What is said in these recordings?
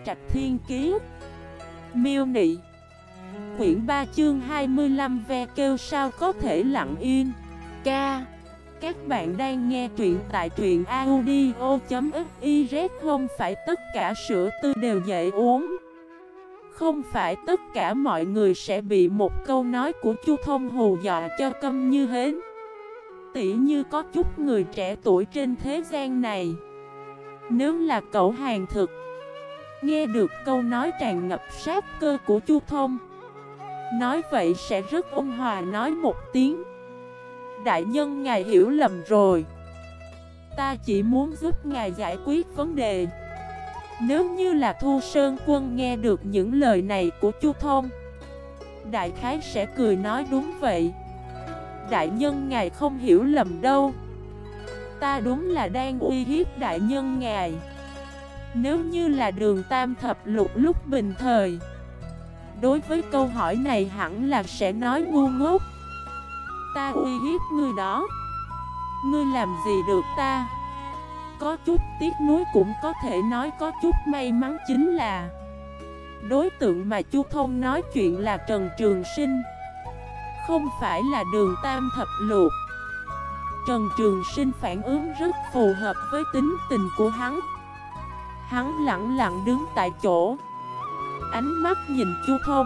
Trạch Thiên Kiế. Miêu Nị. Quyển 3 chương 25 ve kêu sao có thể lặng yên. Ca. Các bạn đang nghe truyện tại truyện audio.xyz. Không phải tất cả sữa tươi đều dễ uống. Không phải tất cả mọi người sẽ bị một câu nói của Chu Thông hù dọa cho câm như hến. Tỉ như có chút người trẻ tuổi trên thế gian này, nếu là cẩu hàng thực, nghe được câu nói tràn ngập sát cơ của Chu Thông, nói vậy sẽ rất ôn hòa nói một tiếng: đại nhân ngài hiểu lầm rồi, ta chỉ muốn giúp ngài giải quyết vấn đề. Nếu như là Thu Sơn Quân nghe được những lời này của Chu Thông, đại khái sẽ cười nói đúng vậy, đại nhân ngài không hiểu lầm đâu, ta đúng là đang uy hiếp đại nhân ngài. Nếu như là Đường Tam Thập Lục lúc bình thời, đối với câu hỏi này hẳn là sẽ nói ngu ngốc. Ta uy hiếp ngươi đó, ngươi làm gì được ta? Có chút tiếc nuối cũng có thể nói có chút may mắn chính là đối tượng mà Chu Thông nói chuyện là Trần Trường Sinh, không phải là Đường Tam Thập Lục. Trần Trường Sinh phản ứng rất phù hợp với tính tình của hắn. Hắn lặng lặng đứng tại chỗ, ánh mắt nhìn Chu Thông,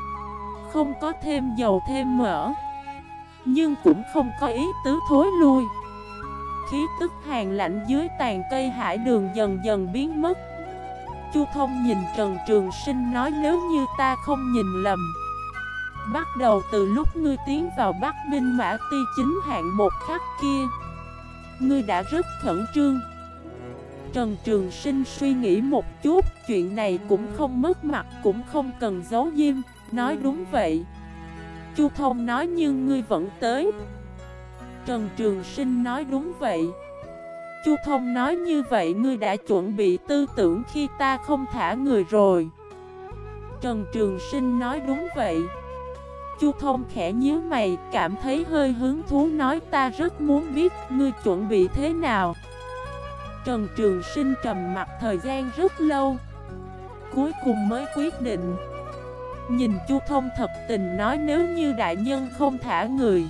không có thêm dầu thêm mỡ, nhưng cũng không có ý tứ thối lui. Khí tức hàn lạnh dưới tàn cây hải đường dần dần biến mất. Chu Thông nhìn Trần Trường Sinh nói: nếu như ta không nhìn lầm, bắt đầu từ lúc ngươi tiến vào Bắc Binh Mã Ti chính hạng một khắc kia, ngươi đã rất khẩn trương. Trần Trường Sinh suy nghĩ một chút, chuyện này cũng không mất mặt, cũng không cần giấu diêm, nói đúng vậy. Chu Thông nói: nhưng ngươi vẫn tới. Trần Trường Sinh nói: đúng vậy. Chu Thông nói: như vậy ngươi đã chuẩn bị tư tưởng khi ta không thả người rồi. Trần Trường Sinh nói: đúng vậy. Chu Thông khẽ nhíu mày, cảm thấy hơi hứng thú nói: ta rất muốn biết ngươi chuẩn bị thế nào. Trần Trường Sinh trầm mặt thời gian rất lâu, cuối cùng mới quyết định. Nhìn Chu Thông thật tình nói: nếu như đại nhân không thả người,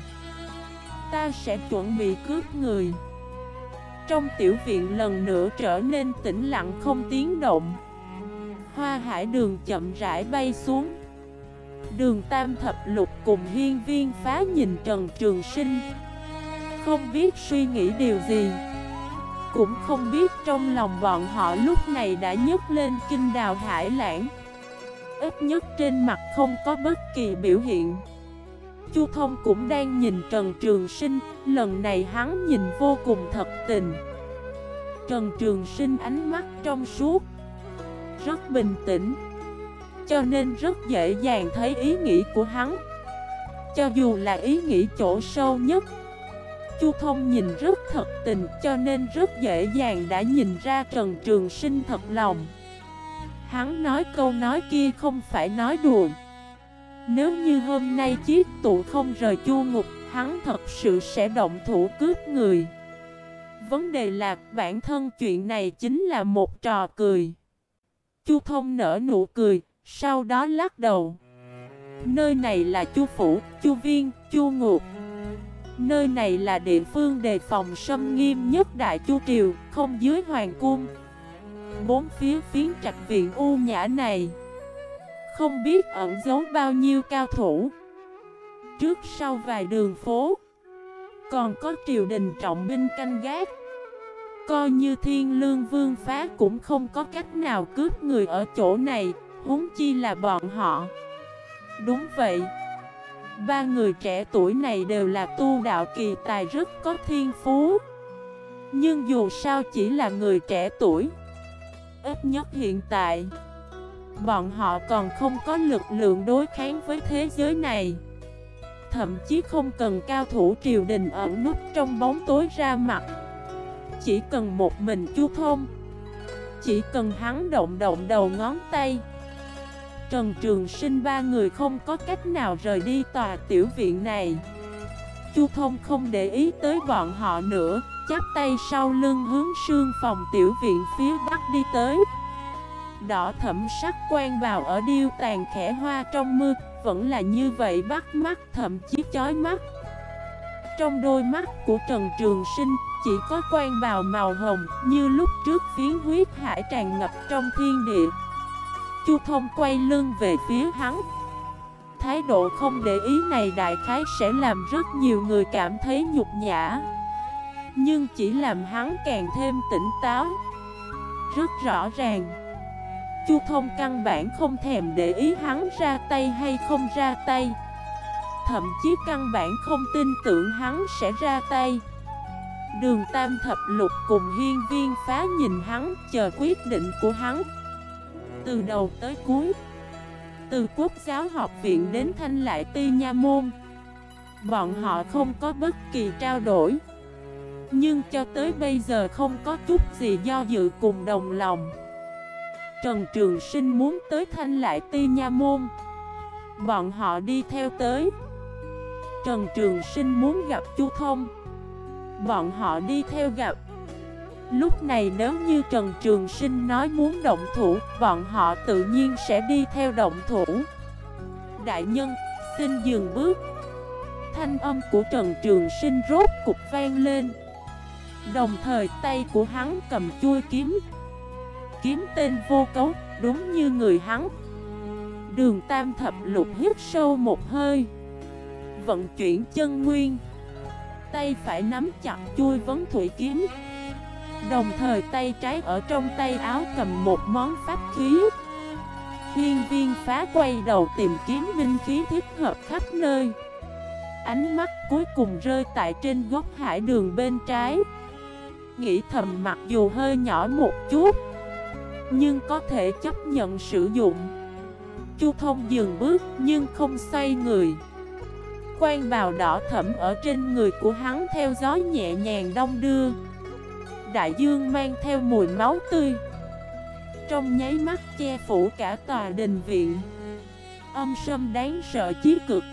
ta sẽ chuẩn bị cướp người. Trong tiểu viện lần nữa trở nên tĩnh lặng không tiếng động. Hoa hải đường chậm rãi bay xuống. Đường Tam Thập Lục cùng Hiên Viên Phá nhìn Trần Trường Sinh, không biết suy nghĩ điều gì, cũng không biết trong lòng bọn họ lúc này đã nhấc lên kinh đào hải lãng. Ít nhất trên mặt không có bất kỳ biểu hiện. Chu Thông cũng đang nhìn Trần Trường Sinh, lần này hắn nhìn vô cùng thật tình. Trần Trường Sinh ánh mắt trong suốt, rất bình tĩnh, cho nên rất dễ dàng thấy ý nghĩ của hắn. Cho dù là ý nghĩ chỗ sâu nhất, Chu Thông nhìn rất thật tình, cho nên rất dễ dàng đã nhìn ra Trần Trường Sinh thật lòng. Hắn nói câu nói kia không phải nói đùa. Nếu như hôm nay chiếc tụ không rời Chu Ngục, hắn thật sự sẽ động thủ cướp người. Vấn đề là bản thân chuyện này chính là một trò cười. Chu Thông nở nụ cười, sau đó lắc đầu. Nơi này là Chu Phủ, Chu Viên, Chu Ngục. Nơi này là địa phương đề phòng xâm nghiêm nhất Đại Chu Triều, không dưới Hoàng Cung. Bốn phía phiến trạch viện u nhã này, không biết ẩn giấu bao nhiêu cao thủ. Trước sau vài đường phố, còn có triều đình trọng binh canh gác. Coi như Thiên Lương Vương Phá cũng không có cách nào cướp người ở chỗ này, huống chi là bọn họ. Đúng vậy, ba người trẻ tuổi này đều là tu đạo kỳ tài, rất có thiên phú. Nhưng dù sao chỉ là người trẻ tuổi, ít nhất hiện tại bọn họ còn không có lực lượng đối kháng với thế giới này. Thậm chí không cần cao thủ triều đình ẩn núp trong bóng tối ra mặt. Chỉ cần một mình Chu Thông, chỉ cần hắn động động đầu ngón tay, Trần Trường Sinh ba người không có cách nào rời đi tòa tiểu viện này. Chu Thông không để ý tới bọn họ nữa, chắp tay sau lưng hướng sương phòng tiểu viện phía bắc đi tới. Đỏ thẫm sắc quan bào ở điêu tàn khẽ hoa trong mưa, vẫn là như vậy bắt mắt, thậm chí chói mắt. Trong đôi mắt của Trần Trường Sinh chỉ có quan bào màu hồng, như lúc trước phiến huyết hải tràn ngập trong thiên địa. Chu Thông quay lưng về phía hắn. Thái độ không để ý này đại khái sẽ làm rất nhiều người cảm thấy nhục nhã, nhưng chỉ làm hắn càng thêm tỉnh táo. Rất rõ ràng, Chu Thông căn bản không thèm để ý hắn ra tay hay không ra tay, thậm chí căn bản không tin tưởng hắn sẽ ra tay. Đường Tam Thập Lục cùng Hiên Viên Phá nhìn hắn, chờ quyết định của hắn. Từ đầu tới cuối, từ Quốc giáo học viện đến Thanh Lại Ti Nha Môn, bọn họ không có bất kỳ trao đổi, nhưng cho tới bây giờ không có chút gì do dự cùng đồng lòng. Trần Trường Sinh muốn tới Thanh Lại Ti Nha Môn, bọn họ đi theo tới. Trần Trường Sinh muốn gặp Chu Thông, bọn họ đi theo gặp. Lúc này nếu như Trần Trường Sinh nói muốn động thủ, bọn họ tự nhiên sẽ đi theo động thủ. Đại nhân, xin dừng bước. Thanh âm của Trần Trường Sinh rốt cục vang lên. Đồng thời tay của hắn cầm chuôi kiếm. Kiếm tên Vô Cấu, đúng như người hắn. Đường Tam Thập Lục hít sâu một hơi, vận chuyển chân nguyên, tay phải nắm chặt chuôi vấn thủy kiếm, đồng thời tay trái ở trong tay áo cầm một món pháp khí. Hiên Viên Phá quay đầu tìm kiếm binh khí thích hợp khắp nơi. Ánh mắt cuối cùng rơi tại trên góc hải đường bên trái. Nghĩ thầm mặc dù hơi nhỏ một chút, nhưng có thể chấp nhận sử dụng. Chu Thông dừng bước nhưng không xoay người. Quan bào đỏ thẫm ở trên người của hắn theo gió nhẹ nhàng đong đưa. Đại dương mang theo mùi máu tươi, trong nháy mắt che phủ cả tòa đình viện. Âm sâm đáng sợ chí cực.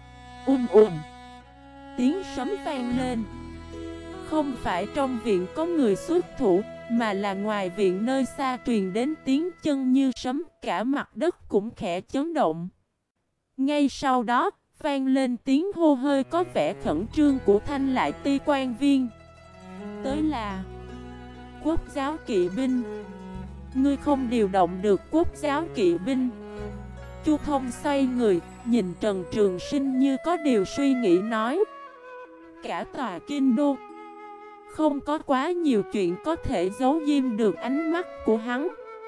Tiếng sấm vang lên. Không phải trong viện có người xuất thủ, mà là ngoài viện nơi xa truyền đến tiếng chân như sấm. Cả mặt đất cũng khẽ chấn động. Ngay sau đó vang lên tiếng hô hơi có vẻ khẩn trương của Thanh Lại Ti quan viên. Tới là Quốc giáo kỵ binh. Ngươi không điều động được Quốc giáo kỵ binh. Chu Thông xoay người, nhìn Trần Trường Sinh như có điều suy nghĩ nói. Cả tòa kinh đô, không có quá nhiều chuyện có thể giấu diêm được ánh mắt của hắn.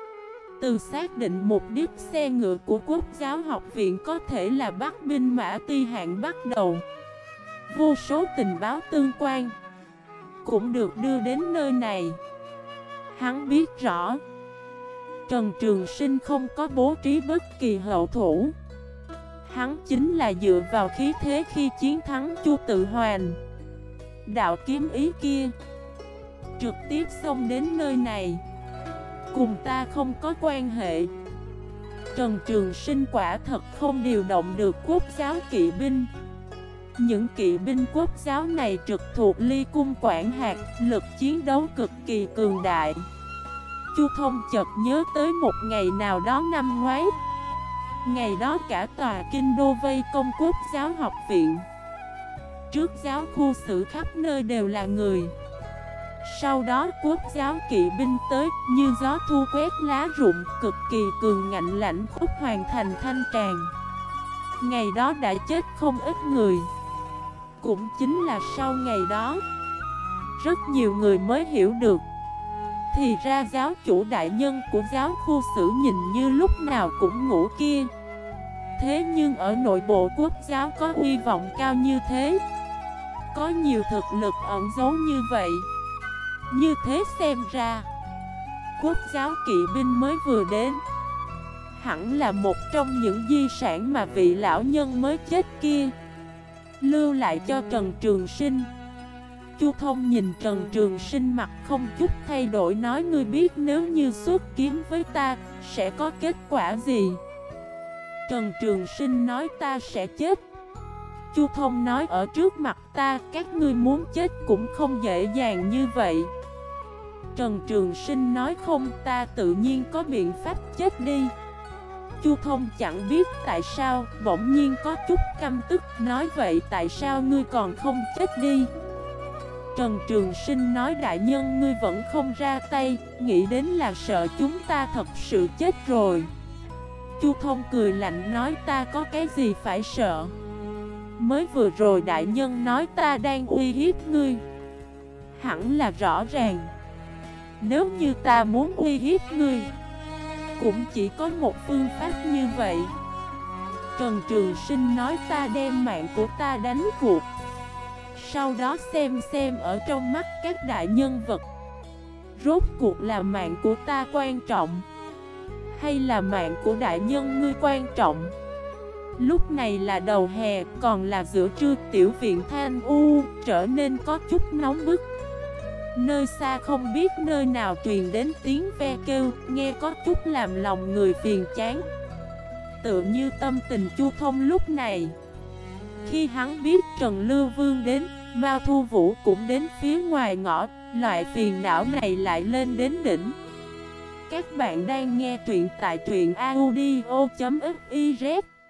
Từ xác định mục đích xe ngựa của Quốc giáo học viện có thể là Bắc binh mã Ti Hạng bắt đầu, vô số tình báo tương quan cũng được đưa đến nơi này. Hắn biết rõ Trần Trường Sinh không có bố trí bất kỳ hậu thủ. Hắn chính là dựa vào khí thế khi chiến thắng Chu Tự Hoàn. Đạo kiếm ý kia trực tiếp xông đến nơi này, cùng ta không có quan hệ. Trần Trường Sinh quả thật không điều động được Quốc giáo kỵ binh. Những kỵ binh Quốc giáo này trực thuộc Ly Cung quản hạt, lực chiến đấu cực kỳ cường đại. Chu Thông chợt nhớ tới một ngày nào đó năm ngoái. Ngày đó cả tòa kinh đô vây công Quốc giáo học viện. Trước giáo khu xử khắp nơi đều là người. Sau đó Quốc giáo kỵ binh tới như gió thu quét lá rụng, cực kỳ cường ngạnh lãnh khúc hoàn thành thanh tràng. Ngày đó đã chết không ít người. Cũng chính là sau ngày đó, rất nhiều người mới hiểu được, thì ra giáo chủ đại nhân của giáo khu xử nhìn như lúc nào cũng ngủ kia. Thế nhưng ở nội bộ Quốc giáo có uy vọng cao như thế, có nhiều thực lực ẩn giấu như vậy. Như thế xem ra, Quốc giáo kỵ binh mới vừa đến hẳn là một trong những di sản mà vị lão nhân mới chết kia lưu lại cho Trần Trường Sinh. Chu Thông nhìn Trần Trường Sinh mặt không chút thay đổi nói: ngươi biết nếu như xuất kiếm với ta sẽ có kết quả gì? Trần Trường Sinh nói: ta sẽ chết. Chu Thông nói: ở trước mặt ta, các ngươi muốn chết cũng không dễ dàng như vậy. Trần Trường Sinh nói không, ta tự nhiên có biện pháp chết đi. Chu Thông chẳng biết tại sao, bỗng nhiên có chút căm tức, nói vậy tại sao ngươi còn không chết đi? Trần Trường Sinh nói đại nhân ngươi vẫn không ra tay, nghĩ đến là sợ chúng ta thật sự chết rồi. Chu Thông cười lạnh nói ta có cái gì phải sợ? Mới vừa rồi đại nhân nói ta đang uy hiếp ngươi, hẳn là rõ ràng. Nếu như ta muốn uy hiếp ngươi, cũng chỉ có một phương pháp như vậy. Trần Trường Sinh nói ta đem mạng của ta đánh cuộc, sau đó xem ở trong mắt các đại nhân vật, rốt cuộc là mạng của ta quan trọng, hay là mạng của đại nhân ngươi quan trọng. Lúc này là đầu hè, còn là giữa trưa, tiểu viện Thanh U trở nên có chút nóng bức. Nơi xa không biết nơi nào truyền đến tiếng ve kêu, nghe có chút làm lòng người phiền chán. Tựa như tâm tình Chu Thông lúc này. Khi hắn biết Trần Lưu Vương đến, Mao Thu Vũ cũng đến phía ngoài ngõ, loại phiền não này lại lên đến đỉnh. Các bạn đang nghe truyện tại truyện audio.fif